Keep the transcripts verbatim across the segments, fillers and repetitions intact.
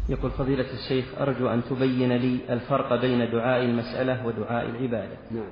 يقول فضيلة الشيخ أرجو أن تبين لي الفرق بين دعاء المسألة ودعاء العبادة. نعم.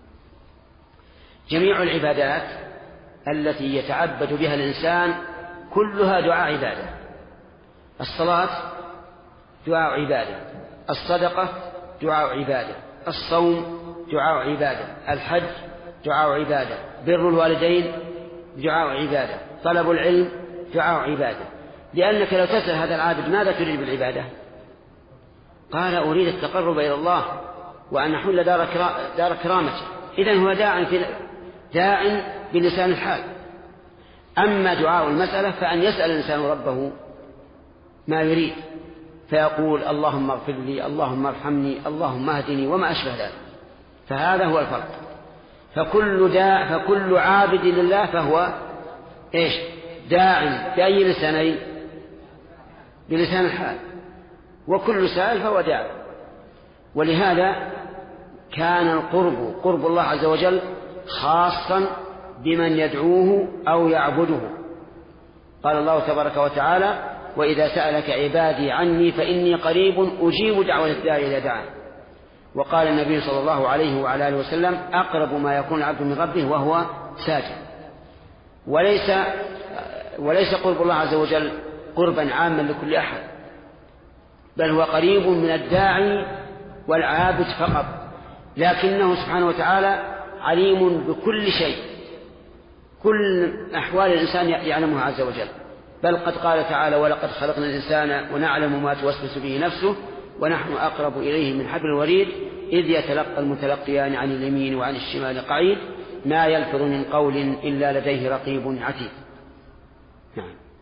جميع العبادات التي يتعبد بها الإنسان كلها دعاء عبادة. الصلاة دعاء عبادة، الصدقة دعاء عبادة، الصوم دعاء عبادة، الحج دعاء عبادة، بر الوالدين دعاء عبادة، طلب العلم دعاء عبادة. لأنك لو تسأل هذا العابد ماذا تريد بالعبادة؟ قال أريد التقرب إلى الله وأن أحل دار, كرا... دار كرامته، إذن هو داع في داع بلسان الحال. أما دعاء المسألة فأن يسأل الإنسان ربه ما يريد فيقول اللهم اغفر لي، اللهم ارحمني، اللهم اهدني، وما أشبه ذلك. فهذا هو الفرق. فكل داع فكل عابد لله فهو إيش؟ داع بأي لسانين؟ بلسان الحال. وكل سائل فهو داع. ولهذا كان القرب قرب الله عز وجل خاصا بمن يدعوه أو يعبده. قال الله تبارك وتعالى وإذا سألك عبادي عني فإني قريب أجيب دعوة الداعي إذا دعان. وقال النبي صلى الله عليه وعلى آله وسلم أقرب ما يكون العبد من ربه وهو ساجد. وليس وليس قرب الله عز وجل قربا عاما لكل أحد، بل هو قريب من الداعي والعابد فقط، لكنه سبحانه وتعالى عليم بكل شيء، كل أحوال الإنسان يعلمها عز وجل. بل قد قال تعالى ولقد خلقنا الإنسان ونعلم ما توسوس به نفسه ونحن أقرب إليه من حبل الوريد إذ يتلقى المتلقيان عن اليمين وعن الشمال قعيد ما يلفظ من قول إلا لديه رقيب عتيد. نعم.